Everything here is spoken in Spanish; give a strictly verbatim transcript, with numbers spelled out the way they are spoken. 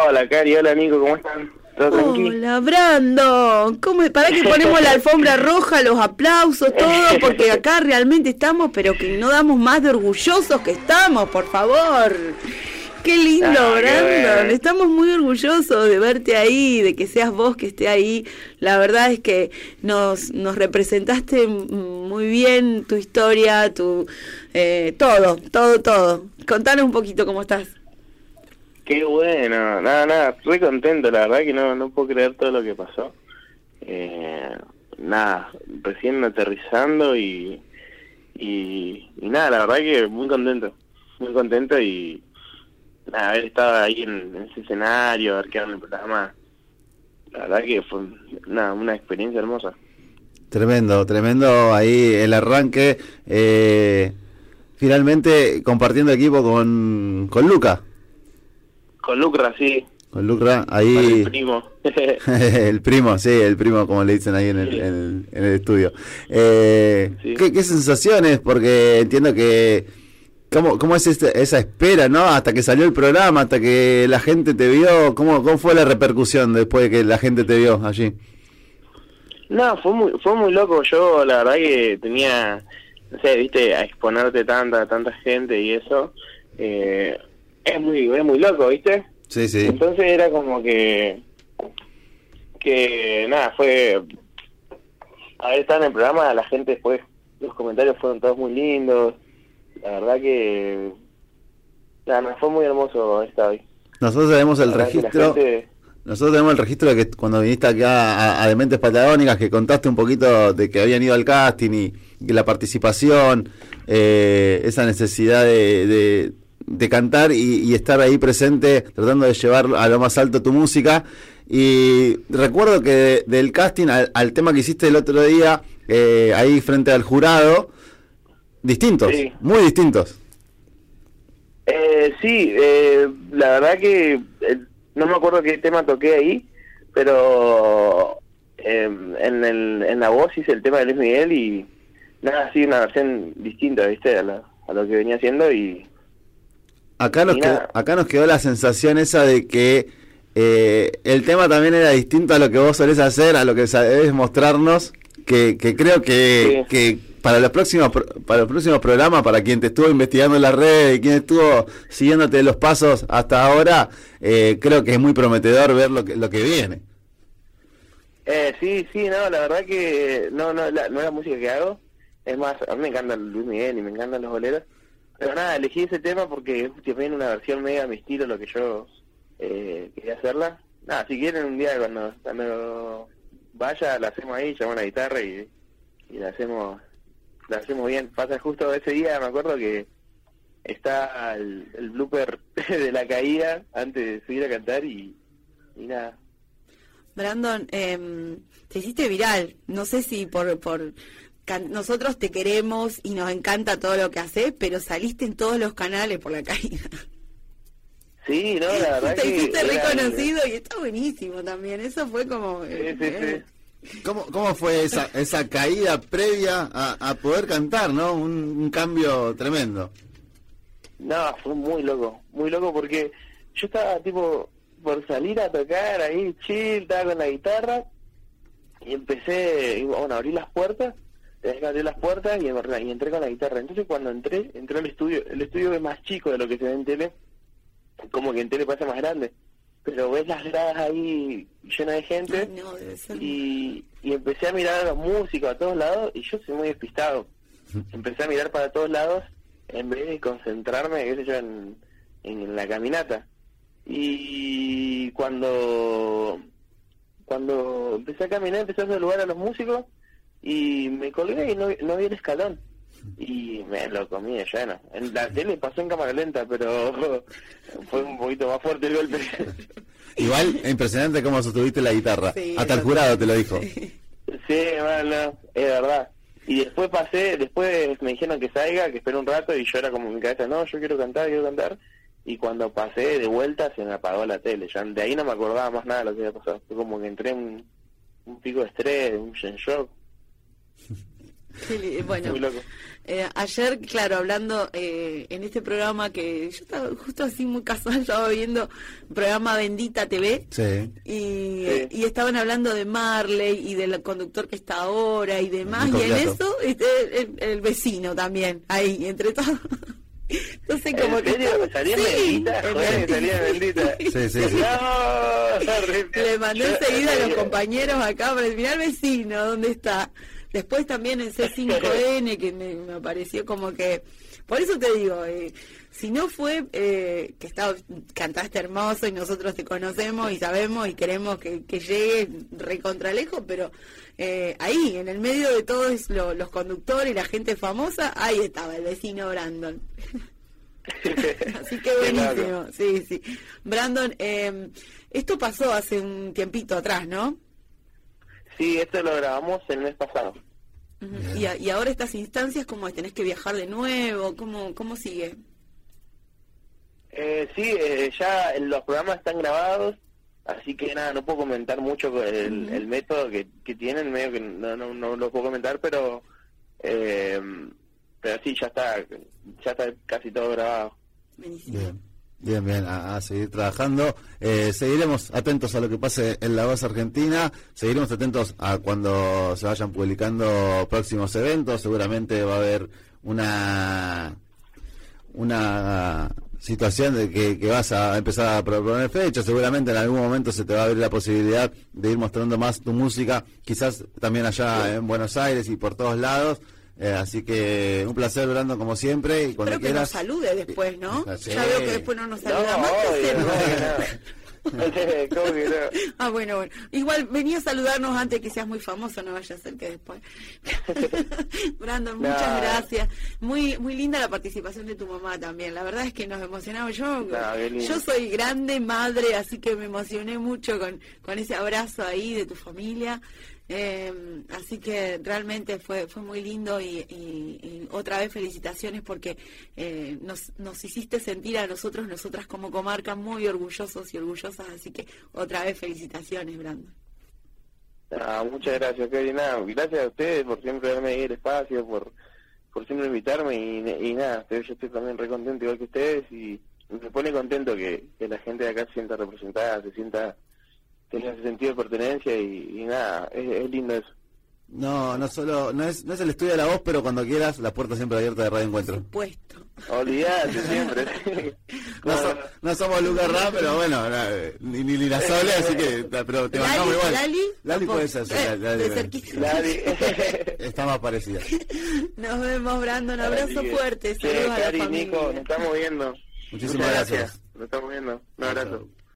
Hola, Cari, hola, Nico, ¿cómo están? ¿Todo tranquilo? Hola, Brandon. ¿Cómo es? ¿Para que ponemos la alfombra roja, los aplausos, todo? Porque acá realmente estamos, pero que no damos más de orgullosos que estamos, por favor. Qué lindo, Ah, qué Brandon. bueno. Estamos muy orgullosos de verte ahí, de que seas vos que esté ahí. La verdad es que nos, nos representaste muy bien tu historia, tu eh, todo, todo, todo. Contanos un poquito cómo estás. Qué bueno, nada, nada, estoy contento, la verdad que no, no puedo creer todo lo que pasó. Eh, nada, recién aterrizando y, y, y nada, la verdad que muy contento, muy contento y nada, haber estado ahí en, en ese escenario, haber quedado en el programa, la verdad que fue nada, una experiencia hermosa. Tremendo, tremendo ahí el arranque, eh, finalmente compartiendo equipo con, con Luca. Con Lucra, sí. Con Lucra, Con ahí... el primo. el primo, sí, el primo, como le dicen ahí en el, en el, en el estudio. Eh, Sí. ¿qué, ¿Qué sensaciones? Porque entiendo que... ¿Cómo, cómo es este, esa espera, no? Hasta que salió el programa, hasta que la gente te vio. ¿Cómo, cómo fue la repercusión después de que la gente te vio allí? No, fue muy, fue muy loco. Yo, la verdad que tenía, no sé, viste, a exponerte tanta, tanta gente y eso, eh, es muy, es muy loco, viste. Sí, sí. Entonces era como que, que nada, fue, haber estado en el programa, la gente después, los comentarios fueron todos muy lindos. La verdad que, nada, me fue muy hermoso estar ahí. Nosotros tenemos el La verdad que la registro... gente- Nosotros tenemos el registro de que cuando viniste acá a, a Dementes Patagónicas, que contaste un poquito de que habían ido al casting y, y la participación, eh, esa necesidad de, de, de cantar y, y estar ahí presente, tratando de llevar a lo más alto tu música. Y recuerdo que de, del casting al, al tema que hiciste el otro día, eh, ahí frente al jurado, distintos, Sí. muy distintos. Eh, sí, eh, la verdad que eh, no me acuerdo qué tema toqué ahí, pero eh, en, el, en la voz hice el tema de Luis Miguel y nada, sí, una versión distinta, ¿viste? A, la, a lo que venía haciendo y... Acá nos, y quedó, nada. acá nos quedó la sensación esa de que eh, el tema también era distinto a lo que vos solés hacer, a lo que sabés mostrarnos, que, que creo que, Sí. que para los próximos pro- para los próximos programas, para quien te estuvo investigando en las redes y quien estuvo siguiéndote los pasos hasta ahora, eh, creo que es muy prometedor ver lo que, lo que viene. Eh, sí, sí, no, la verdad que no, no, la, no es la música que hago. Es más, a mí me encanta Luis Miguel y me encantan los boleros. Pero nada, elegí ese tema porque es también una versión media a mi estilo, lo que yo eh, quería hacerla. Nada, si quieren un día cuando, cuando vaya, la hacemos ahí, llamo una guitarra y, y la hacemos la hacemos bien. Pasa justo ese día, me acuerdo que está el, el blooper de la caída antes de subir a cantar y, y nada. Brandon, eh, te hiciste viral. No sé si por... por can- nosotros te queremos y nos encanta todo lo que haces, pero saliste en todos los canales por la caída. Sí, no, la verdad Te que... hiciste era- reconocido y está buenísimo también. Eso fue como... eh, Sí, sí, eh, ¿Cómo, cómo fue esa, esa caída previa a, a poder cantar, no? Un, un cambio tremendo. No, fue muy loco, muy loco porque yo estaba tipo por salir a tocar ahí, chill, estaba con la guitarra y empecé, y, bueno, abrí las puertas, tenés que abrir las puertas y, y entré con la guitarra. Entonces cuando entré, entré al estudio, el estudio es más chico de lo que se ve en tele, como que en tele parece más grande, pero ves las gradas ahí llenas de gente. ay, no, debe ser... Y, y empecé a mirar a los músicos a todos lados y yo soy muy despistado. Empecé a mirar para todos lados en vez de concentrarme, qué sé yo, en, en la caminata. Y cuando cuando empecé a caminar, empecé a saludar a los músicos y me colgué y no, no vi el escalón. Y me lo comí de lleno. En la tele pasó en cámara lenta, pero fue un poquito más fuerte el golpe. Igual, impresionante cómo sostuviste la guitarra. Sí, Hasta el eso jurado sí. te lo dijo. Sí, bueno, es verdad. Y después pasé, después me dijeron que salga, que espere un rato, y yo era como en mi cabeza, no, yo quiero cantar, quiero cantar. Y cuando pasé de vuelta se me apagó la tele. Ya de ahí no me acordaba más nada de lo que había pasado. Fue como que entré en un, un pico de estrés, un en shock. Qué li- bueno, Muy loco. eh, ayer, claro, hablando eh, en este programa que yo estaba justo así muy casual, estaba viendo un programa Bendita T V Sí. y, Sí. y estaban hablando de Marley y del conductor que está ahora y demás, Nico y en Quiato. eso este, el, el vecino también, ahí, entre todos. Entonces como ¿En que serio? estaba- ¿Salía Sí, Bendita? en Joder, Bendita. salía Bendita. Sí, sí, sí. No, re- Le mandé yo- enseguida a los yo- compañeros acá para mirar al vecino, ¿dónde está? Después también en C cinco N, que me, me pareció como que... Por eso te digo, eh, si no fue eh, que está, cantaste hermoso y nosotros te conocemos y sabemos y queremos que, que llegue recontra lejos, pero eh, ahí, en el medio de todos lo- los conductores y la gente famosa, ahí estaba el vecino Brandon. Así que Qué buenísimo, loco. sí, sí. Brandon, eh, esto pasó hace un tiempito atrás, ¿no? Sí, esto lo grabamos el mes pasado. Ujú. Bien. Y, a- y ahora estas instancias, ¿cómo es? ¿Tenés que viajar de nuevo? ¿Cómo, cómo sigue? Eh, sí, eh, ya los programas están grabados, así que nada, no puedo comentar mucho con el, Ujú. el método que, que tienen, medio que no, no, no lo puedo comentar, pero eh, pero sí, ya está, ya está casi todo grabado. Buenísimo. Bien, bien, bien, a, a seguir trabajando. Eh, seguiremos atentos a lo que pase en La Voz Argentina, seguiremos atentos a cuando se vayan publicando próximos eventos, seguramente va a haber una una situación de que, que vas a empezar a proponer fechas, seguramente en algún momento se te va a abrir la posibilidad de ir mostrando más tu música, quizás también allá en Buenos Aires y por todos lados. Eh, así que un placer, Brandon, como siempre, y cuando Espero que nos quieras. salude después, ¿no? Sí. Ya veo que después no nos No, saluda más. ¿qué obvio, hacemos? no, no. ¿Cómo que no? Ah, bueno, bueno. Igual venía a saludarnos antes que seas muy famoso, no vaya a ser que después. Brandon, muchas No. gracias. Muy muy linda la participación de tu mamá también. La verdad es que nos emocionamos. Yo No, qué lindo. yo soy grande madre, así que me emocioné mucho con, con ese abrazo ahí de tu familia. Eh, así que realmente fue fue muy lindo y, y- y otra vez felicitaciones porque eh, nos, nos hiciste sentir a nosotros, nosotras como comarca muy orgullosos y orgullosas, así que otra vez felicitaciones, Brandon. Ah, muchas gracias, Kevin. Nada, gracias a ustedes por siempre darme ahí el espacio, por por siempre invitarme y, y nada, yo estoy también re contento igual que ustedes y me pone contento que, que la gente de acá se sienta representada, se sienta, tenga ese sentido de pertenencia y, y nada, es, es lindo eso. No, no solo, no es, no es el estudio de La Voz, pero cuando quieras, las puertas siempre abiertas de Radio Encuentro. Supuesto. Olvídate siempre. No, so- no somos Lucas Ra, pero bueno, na- ni, ni, ni la Sole, así que, pero te Lali, bancamos igual. Lali, Lali tampoco. puede ser, sí, Eh, Lali- de Lali- cerquita. Nadie. Está más parecida. Nos vemos, Brandon. Abrazo Así que, fuerte. che, Saludos a la Cari, familia. Nico, nos estamos viendo. Muchísimas Muchas gracias. Nos estamos viendo. Un abrazo. Chao.